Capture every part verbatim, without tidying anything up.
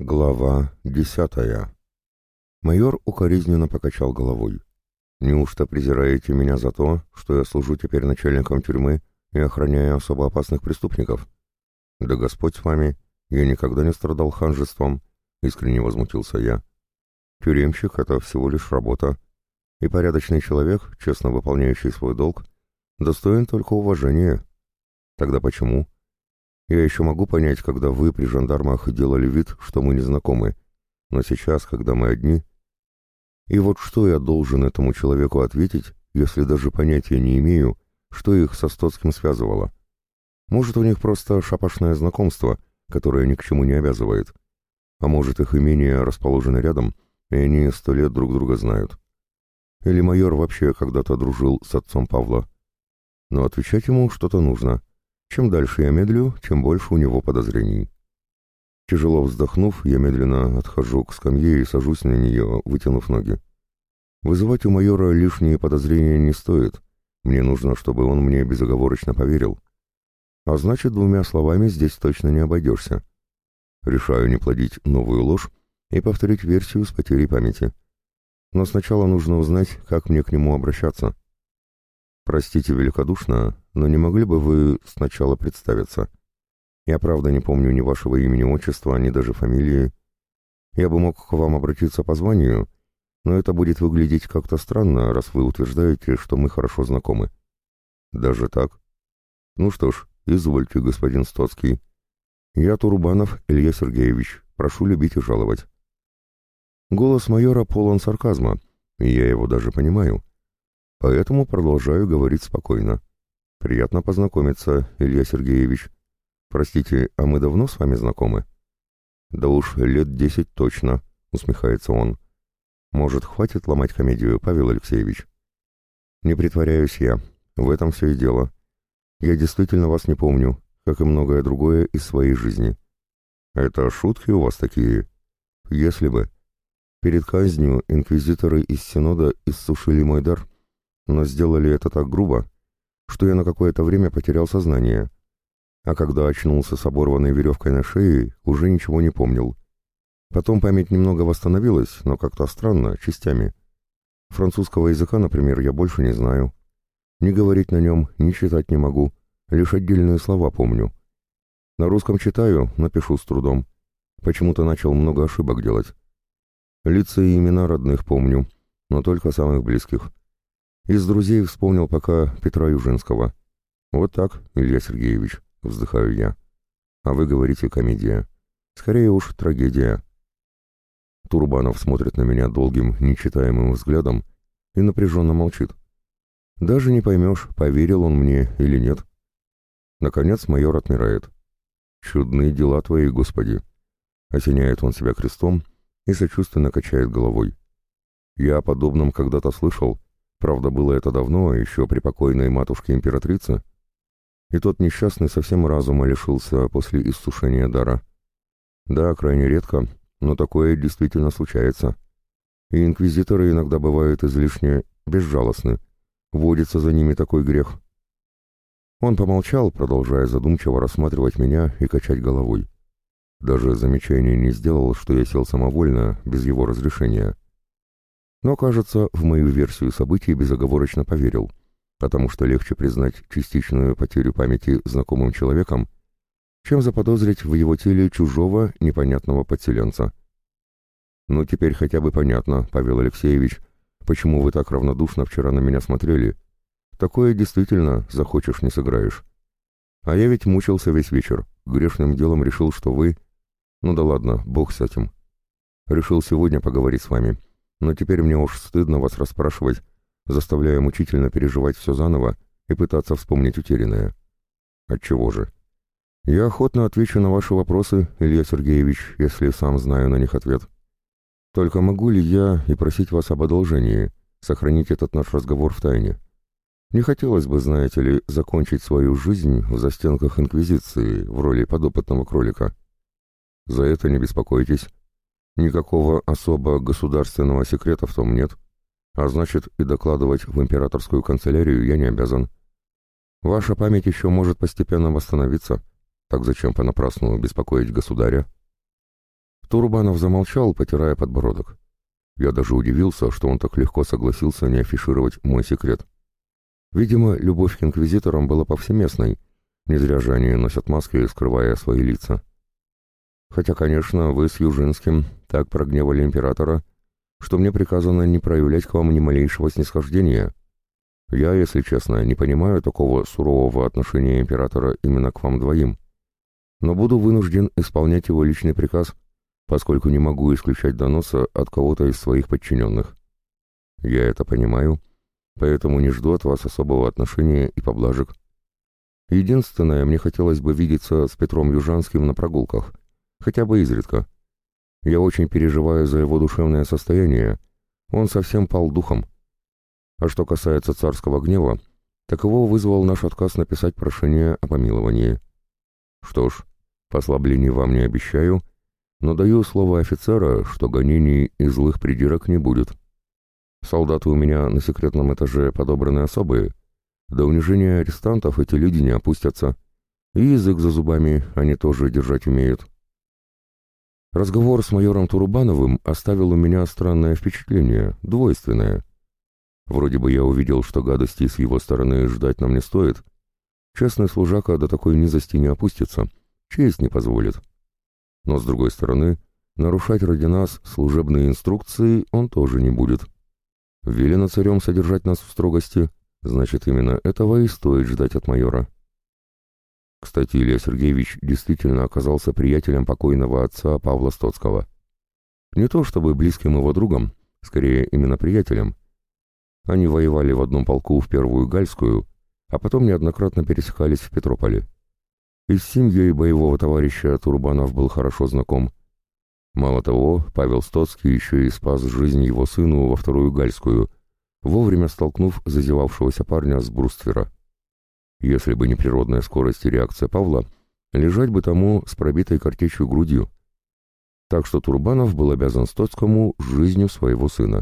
Глава десятая. Майор укоризненно покачал головой. «Неужто презираете меня за то, что я служу теперь начальником тюрьмы и охраняю особо опасных преступников?» «Да Господь с вами, я никогда не страдал ханжеством», — искренне возмутился я. «Тюремщик — это всего лишь работа, и порядочный человек, честно выполняющий свой долг, достоин только уважения. Тогда почему? Я еще могу понять, когда вы при жандармах делали вид, что мы не знакомы, но сейчас, когда мы одни... И вот что я должен этому человеку ответить, если даже понятия не имею, что их со Стоцким связывало? Может, у них просто шапошное знакомство, которое ни к чему не обязывает. А может, их имение расположено рядом, и они сто лет друг друга знают. Или майор вообще когда-то дружил с отцом Павла. Но отвечать ему что-то нужно. Чем дальше я медлю, тем больше у него подозрений. Тяжело вздохнув, я медленно отхожу к скамье и сажусь на нее, вытянув ноги. Вызывать у майора лишние подозрения не стоит. Мне нужно, чтобы он мне безоговорочно поверил. А значит, двумя словами здесь точно не обойдешься. Решаю не плодить новую ложь и повторить версию с потерей памяти. Но сначала нужно узнать, как мне к нему обращаться. Простите великодушно, но не могли бы вы сначала представиться? Я правда не помню ни вашего имени-отчества, ни даже фамилии. Я бы мог к вам обратиться по званию, но это будет выглядеть как-то странно, раз вы утверждаете, что мы хорошо знакомы. Даже так? Ну что ж, извольте, господин Стоцкий. Я Турубанов Илья Сергеевич, прошу любить и жаловать. Голос майора полон сарказма, и я его даже понимаю. Поэтому продолжаю говорить спокойно. Приятно познакомиться, Илья Сергеевич. Простите, а мы давно с вами знакомы? Да уж лет десять точно, усмехается он. Может, хватит ломать комедию, Павел Алексеевич? Не притворяюсь я, в этом все и дело. Я действительно вас не помню, как и многое другое из своей жизни. Это шутки у вас такие? Если бы. Перед казнью инквизиторы из Синода иссушили мой дар, но сделали это так грубо, что я на какое-то время потерял сознание, а когда очнулся с оборванной веревкой на шее, уже ничего не помнил. Потом память немного восстановилась, но как-то странно, частями. Французского языка, например, я больше не знаю. Ни говорить на нем, ни читать не могу, лишь отдельные слова помню. На русском читаю, но пишу с трудом. Почему-то начал много ошибок делать. Лица и имена родных помню, но только самых близких. Из друзей вспомнил пока Петра Южинского. Вот так, Илья Сергеевич, вздыхаю я. А вы говорите комедия. Скорее уж трагедия. Турбанов смотрит на меня долгим, нечитаемым взглядом и напряженно молчит. Даже не поймешь, поверил он мне или нет. Наконец майор отмирает. «Чудные дела твои, Господи!» Осеняет он себя крестом и сочувственно качает головой. Я о подобном когда-то слышал. Правда, было это давно, еще при покойной матушке-императрице. И тот несчастный совсем разума лишился после иссушения дара. Да, крайне редко, но такое действительно случается. И инквизиторы иногда бывают излишне безжалостны. Водится за ними такой грех. Он помолчал, продолжая задумчиво рассматривать меня и качать головой. Даже замечания не сделал, что я сел самовольно, без его разрешения. Но, кажется, в мою версию событий безоговорочно поверил, потому что легче признать частичную потерю памяти знакомым человеком, чем заподозрить в его теле чужого непонятного подселенца. Ну, теперь хотя бы понятно, Павел Алексеевич, почему вы так равнодушно вчера на меня смотрели. Такое действительно захочешь не сыграешь. А я ведь мучился весь вечер, грешным делом решил, что вы... Ну да ладно, бог с этим. Решил сегодня поговорить с вами. Но теперь мне уж стыдно вас расспрашивать, заставляя мучительно переживать все заново и пытаться вспомнить утерянное. Отчего же? Я охотно отвечу на ваши вопросы, Илья Сергеевич, если сам знаю на них ответ. Только могу ли я и просить вас об одолжении, сохранить этот наш разговор в тайне? Не хотелось бы, знаете ли, закончить свою жизнь в застенках Инквизиции в роли подопытного кролика. За это не беспокойтесь. Никакого особо государственного секрета в том нет, а значит и докладывать в императорскую канцелярию я не обязан. Ваша память еще может постепенно восстановиться, так зачем понапрасну беспокоить государя? Турбанов замолчал, потирая подбородок. Я даже удивился, что он так легко согласился не афишировать мой секрет. Видимо, любовь к инквизиторам была повсеместной, не зря же они носят маски, скрывая свои лица. Хотя, конечно, вы с Южинским так прогневали императора, что мне приказано не проявлять к вам ни малейшего снисхождения. Я, если честно, не понимаю такого сурового отношения императора именно к вам двоим, но буду вынужден исполнять его личный приказ, поскольку не могу исключать доноса от кого-то из своих подчиненных. Я это понимаю, поэтому не жду от вас особого отношения и поблажек. Единственное, мне хотелось бы видеться с Петром Южанским на прогулках, хотя бы изредка. Я очень переживаю за его душевное состояние, он совсем пал духом. А что касается царского гнева, так его вызвал наш отказ написать прошение о помиловании. Что ж, послаблений вам не обещаю, но даю слово офицера, что гонений и злых придирок не будет. Солдаты у меня на секретном этаже подобраны особые. До унижения арестантов эти люди не опустятся. И язык за зубами они тоже держать умеют. Разговор с майором Турубановым оставил у меня странное впечатление, двойственное. Вроде бы я увидел, что гадости с его стороны ждать нам не стоит. Честный служака до такой низости не опустится, честь не позволит. Но, с другой стороны, нарушать ради нас служебные инструкции он тоже не будет. Велено царем содержать нас в строгости, значит, именно этого и стоит ждать от майора. Кстати, Илья Сергеевич действительно оказался приятелем покойного отца Павла Стоцкого. Не то чтобы близким его другом, скорее именно приятелем. Они воевали в одном полку в Первую Гальскую, а потом неоднократно пересекались в Петрополе. И с семьей боевого товарища Турбанов был хорошо знаком. Мало того, Павел Стоцкий еще и спас жизнь его сыну во Вторую Гальскую, вовремя столкнув зазевавшегося парня с бруствера. Если бы не природная скорость и реакция Павла, лежать бы тому с пробитой картечью грудью. Так что Турбанов был обязан Стоцкому жизнью своего сына.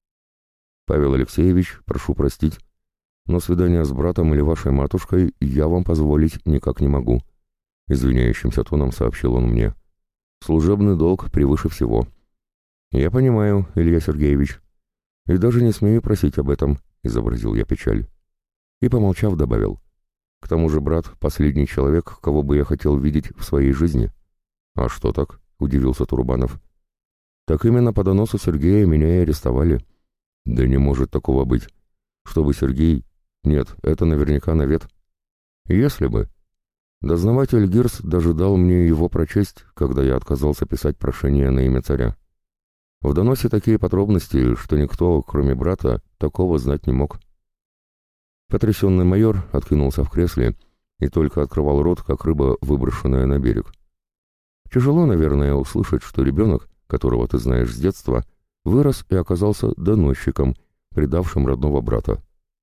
«Павел Алексеевич, прошу простить, но свидание с братом или вашей матушкой я вам позволить никак не могу», — извиняющимся тоном сообщил он мне. «Служебный долг превыше всего». «Я понимаю, Илья Сергеевич, и даже не смею просить об этом», — изобразил я печаль. И, помолчав, добавил. «К тому же брат — последний человек, кого бы я хотел видеть в своей жизни». «А что так?» — удивился Турбанов. «Так именно по доносу Сергея меня и арестовали». «Да не может такого быть. Чтобы Сергей...» «Нет, это наверняка навет». «Если бы...» Дознаватель Гирс даже дал мне его прочесть, когда я отказался писать прошение на имя царя. В доносе такие подробности, что никто, кроме брата, такого знать не мог. Потрясенный майор откинулся в кресле и только открывал рот, как рыба, выброшенная на берег. Тяжело, наверное, услышать, что ребенок, которого ты знаешь с детства, вырос и оказался доносчиком, предавшим родного брата.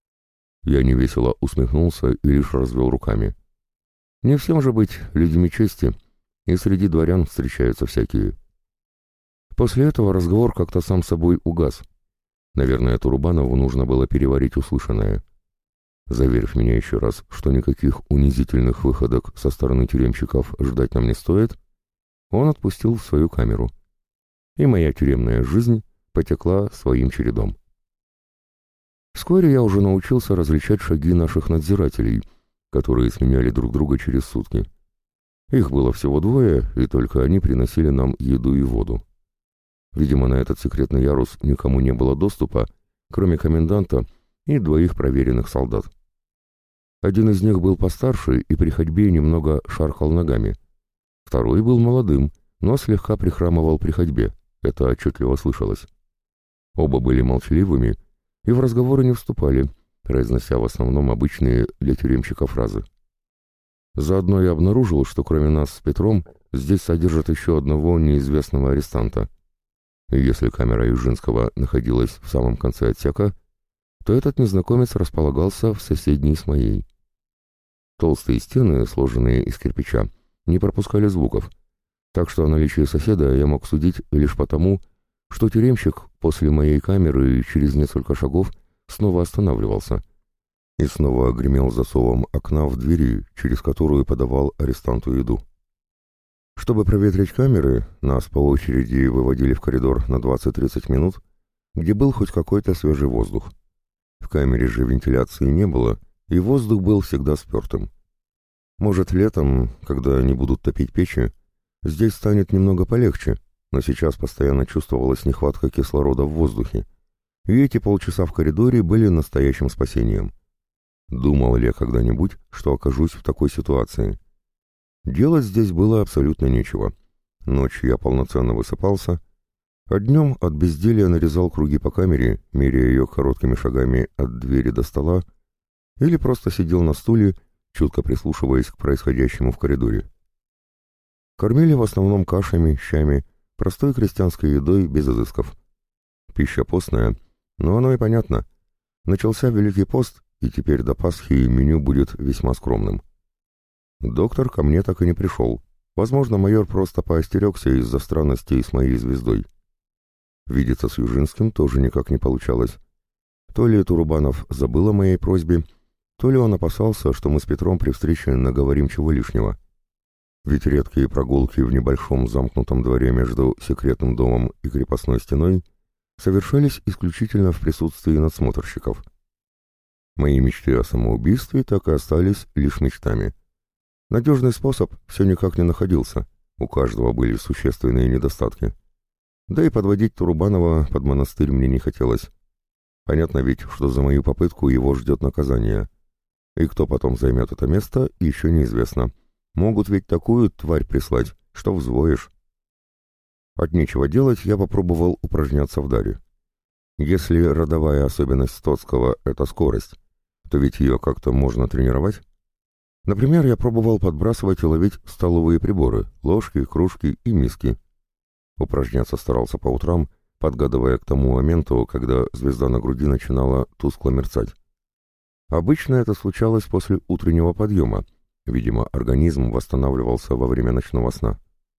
Я невесело усмехнулся и лишь развел руками. Не всем же быть людьми чести, и среди дворян встречаются всякие. После этого разговор как-то сам собой угас. Наверное, Турубанову нужно было переварить услышанное. Заверив меня еще раз, что никаких унизительных выходок со стороны тюремщиков ждать нам не стоит, он отпустил в свою камеру. И моя тюремная жизнь потекла своим чередом. Вскоре я уже научился различать шаги наших надзирателей, которые сменяли друг друга через сутки. Их было всего двое, и только они приносили нам еду и воду. Видимо, на этот секретный ярус никому не было доступа, кроме коменданта и двоих проверенных солдат. Один из них был постарше и при ходьбе немного шаркал ногами. Второй был молодым, но слегка прихрамывал при ходьбе, это отчетливо слышалось. Оба были молчаливыми и в разговоры не вступали, произнося в основном обычные для тюремщика фразы. Заодно я обнаружил, что кроме нас с Петром здесь содержат еще одного неизвестного арестанта. И если камера Южинского находилась в самом конце отсека, то этот незнакомец располагался в соседней с моей. Толстые стены, сложенные из кирпича, не пропускали звуков, так что о наличии соседа я мог судить лишь потому, что тюремщик после моей камеры через несколько шагов снова останавливался и снова гремел засовом окна в двери, через которую подавал арестанту еду. Чтобы проветрить камеры, нас по очереди выводили в коридор на двадцать-тридцать минут, где был хоть какой-то свежий воздух. В камере же вентиляции не было, и воздух был всегда спертым. Может, летом, когда не будут топить печи, здесь станет немного полегче, но сейчас постоянно чувствовалась нехватка кислорода в воздухе, и эти полчаса в коридоре были настоящим спасением. Думал ли я когда-нибудь, что окажусь в такой ситуации? Делать здесь было абсолютно нечего. Ночью я полноценно высыпался, а днем от безделья нарезал круги по камере, меряя ее короткими шагами от двери до стола, или просто сидел на стуле, чутко прислушиваясь к происходящему в коридоре. Кормили в основном кашами, щами, простой крестьянской едой без изысков. Пища постная, но оно и понятно. Начался Великий пост, и теперь до Пасхи меню будет весьма скромным. Доктор ко мне так и не пришел. Возможно, майор просто поостерегся из-за странностей с моей звездой. Видеться с Южинским тоже никак не получалось. То ли Турубанов забыл о моей просьбе, то ли он опасался, что мы с Петром при встрече наговорим чего лишнего. Ведь редкие прогулки в небольшом замкнутом дворе между секретным домом и крепостной стеной совершались исключительно в присутствии надсмотрщиков. Мои мечты о самоубийстве так и остались лишь мечтами. Надежный способ все никак не находился, у каждого были существенные недостатки. Да и подводить Турубанова под монастырь мне не хотелось. Понятно ведь, что за мою попытку его ждет наказание. И кто потом займет это место, еще неизвестно. Могут ведь такую тварь прислать, что взвоишь. От нечего делать я попробовал упражняться в даре. Если родовая особенность Стоцкого — это скорость, то ведь ее как-то можно тренировать. Например, я пробовал подбрасывать и ловить столовые приборы, ложки, кружки и миски. Упражняться старался по утрам, подгадывая к тому моменту, когда звезда на груди начинала тускло мерцать. Обычно это случалось после утреннего подъема. Видимо, организм восстанавливался во время ночного сна.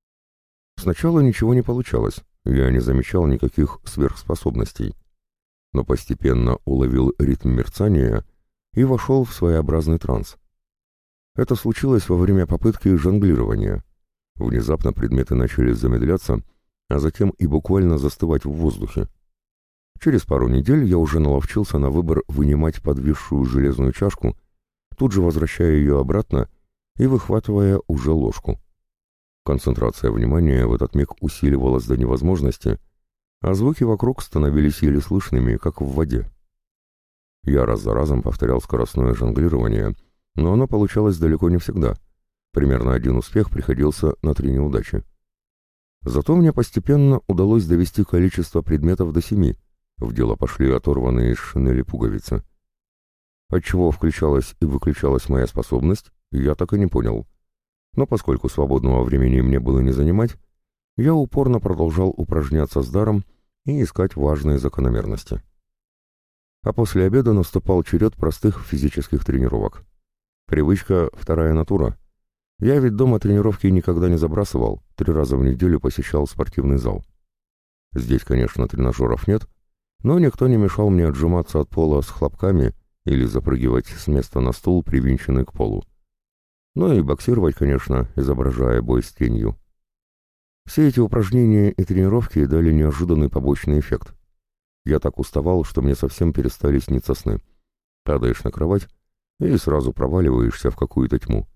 Сначала ничего не получалось, я не замечал никаких сверхспособностей, но постепенно уловил ритм мерцания и вошел в своеобразный транс. Это случилось во время попытки жонглирования. Внезапно предметы начали замедляться, а затем и буквально застывать в воздухе. Через пару недель я уже наловчился на выбор вынимать подвисшую железную чашку, тут же возвращая ее обратно и выхватывая уже ложку. Концентрация внимания в этот миг усиливалась до невозможности, а звуки вокруг становились еле слышными, как в воде. Я раз за разом повторял скоростное жонглирование, но оно получалось далеко не всегда. Примерно один успех приходился на три неудачи. Зато мне постепенно удалось довести количество предметов до семи. В дело пошли оторванные из шинели пуговицы. Отчего включалась и выключалась моя способность, я так и не понял. Но поскольку свободного времени мне было не занимать, я упорно продолжал упражняться с даром и искать важные закономерности. А после обеда наступал черед простых физических тренировок. Привычка — вторая натура. Я ведь дома тренировки никогда не забрасывал, три раза в неделю посещал спортивный зал. Здесь, конечно, тренажеров нет, но никто не мешал мне отжиматься от пола с хлопками или запрыгивать с места на стул, привинченный к полу. Ну и боксировать, конечно, изображая бой с тенью. Все эти упражнения и тренировки дали неожиданный побочный эффект. Я так уставал, что мне совсем перестали сниться сны. Падаешь на кровать и сразу проваливаешься в какую-то тьму.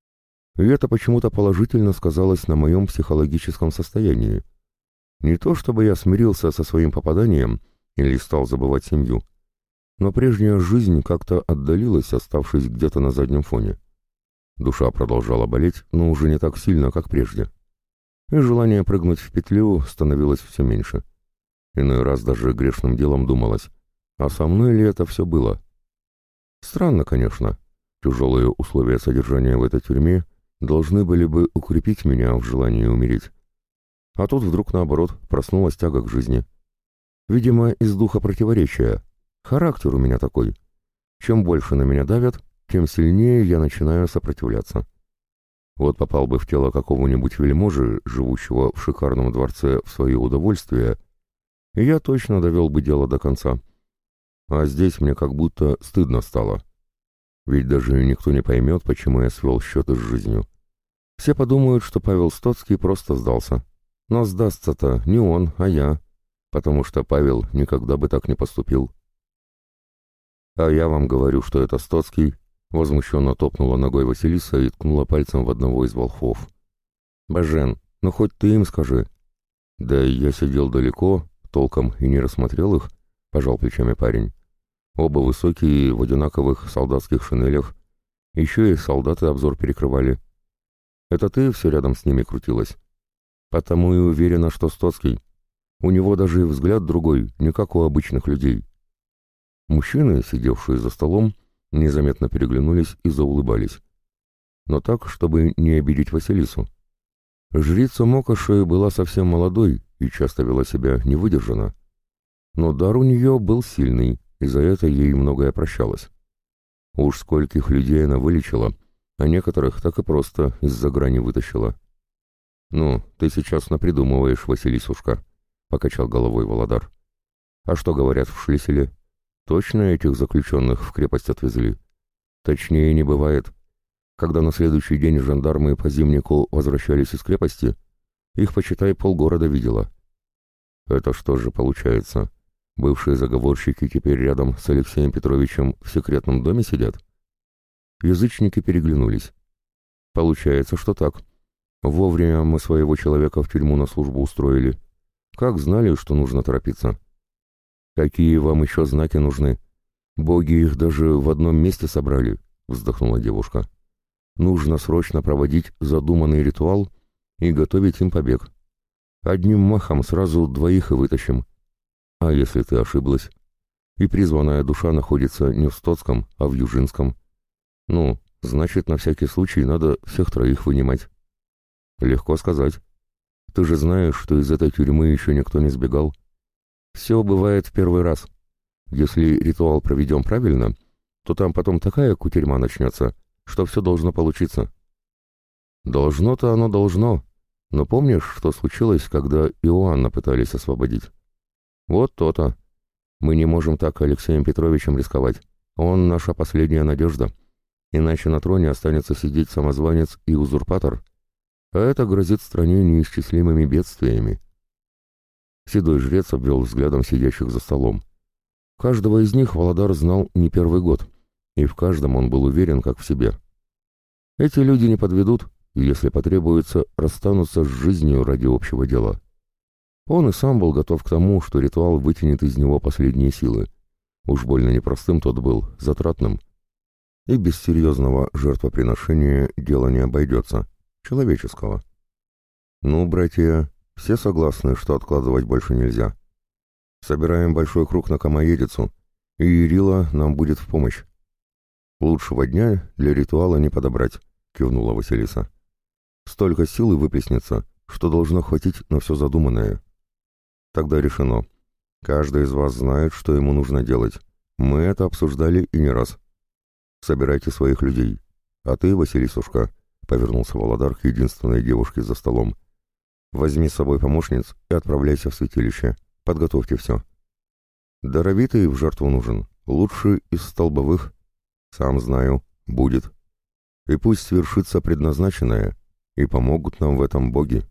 И это почему-то положительно сказалось на моем психологическом состоянии. Не то чтобы я смирился со своим попаданием или стал забывать семью, но прежняя жизнь как-то отдалилась, оставшись где-то на заднем фоне. Душа продолжала болеть, но уже не так сильно, как прежде. И желание прыгнуть в петлю становилось все меньше. Иной раз даже грешным делом думалось, а со мной ли это все было? Странно, конечно. Тяжелые условия содержания в этой тюрьме должны были бы укрепить меня в желании умереть. А тут вдруг, наоборот, проснулась тяга к жизни. Видимо, из духа противоречия. Характер у меня такой. Чем больше на меня давят, тем сильнее я начинаю сопротивляться. Вот попал бы в тело какого-нибудь вельможи, живущего в шикарном дворце в свое удовольствие, и я точно довел бы дело до конца. А здесь мне как будто стыдно стало. Ведь даже никто не поймет, почему я свел счеты с жизнью. Все подумают, что Павел Стоцкий просто сдался. Но сдастся-то не он, а я, потому что Павел никогда бы так не поступил. «А я вам говорю, что это Стоцкий», — возмущенно топнула ногой Василиса и ткнула пальцем в одного из волхвов. «Бажен, ну хоть ты им скажи». «Да я сидел далеко, толком и не рассмотрел их», — пожал плечами парень. «Оба высокие, в одинаковых солдатских шинелях. Еще и солдаты обзор перекрывали. Это ты все рядом с ними крутилась? Потому и уверена, что Стоцкий. У него даже и взгляд другой, не как у обычных людей». Мужчины, сидевшие за столом, незаметно переглянулись и заулыбались. Но так, чтобы не обидеть Василису. Жрица Мокоши была совсем молодой и часто вела себя невыдержанно. Но дар у нее был сильный, и за это ей многое прощалось. Уж скольких людей она вылечила, а некоторых так и просто из-за грани вытащила. «Ну, ты сейчас напридумываешь, Василисушка», — покачал головой Володар. «А что говорят в Шлиселе? Точно этих заключенных в крепость отвезли? Точнее не бывает. Когда на следующий день жандармы по зимнику возвращались из крепости, их, почитай, полгорода видела». «Это что же получается? Бывшие заговорщики теперь рядом с Алексеем Петровичем в секретном доме сидят?» Язычники переглянулись. «Получается, что так. Вовремя мы своего человека в тюрьму на службу устроили. Как знали, что нужно торопиться?» «Какие вам еще знаки нужны? Боги их даже в одном месте собрали», — вздохнула девушка. «Нужно срочно проводить задуманный ритуал и готовить им побег. Одним махом сразу двоих и вытащим. А если ты ошиблась? И призванная душа находится не в Стоцком, а в Южинском. Ну, значит, на всякий случай надо всех троих вынимать». «Легко сказать. Ты же знаешь, что из этой тюрьмы еще никто не сбегал. Все бывает в первый раз. Если ритуал проведем правильно, то там потом такая кутерьма начнется, что все должно получиться». «Должно-то оно должно. Но помнишь, что случилось, когда Иоанна пытались освободить? Вот то-то. Мы не можем так Алексеем Петровичем рисковать. Он наша последняя надежда. Иначе на троне останется сидеть самозванец и узурпатор. А это грозит стране неисчислимыми бедствиями». Седой жрец обвел взглядом сидящих за столом. Каждого из них Володар знал не первый год, и в каждом он был уверен, как в себе. Эти люди не подведут, и, если потребуется, расстанутся с жизнью ради общего дела. Он и сам был готов к тому, что ритуал вытянет из него последние силы. Уж больно непростым тот был, затратным. И без серьезного жертвоприношения дело не обойдется, человеческого. «Ну, братья, все согласны, что откладывать больше нельзя. Собираем большой круг на Камоедицу, и Ирила нам будет в помощь. Лучшего дня для ритуала не подобрать», — кивнула Василиса. «Столько силы выплеснется, что должно хватить на все задуманное». «Тогда решено. Каждый из вас знает, что ему нужно делать. Мы это обсуждали и не раз. Собирайте своих людей. А ты, Василисушка», — повернулся Володар к единственной девушке за столом, «возьми с собой помощниц и отправляйся в святилище. Подготовьте все. Даровитый в жертву нужен, лучший из столбовых. Сам знаю, будет. И пусть свершится предназначенное, и помогут нам в этом боги».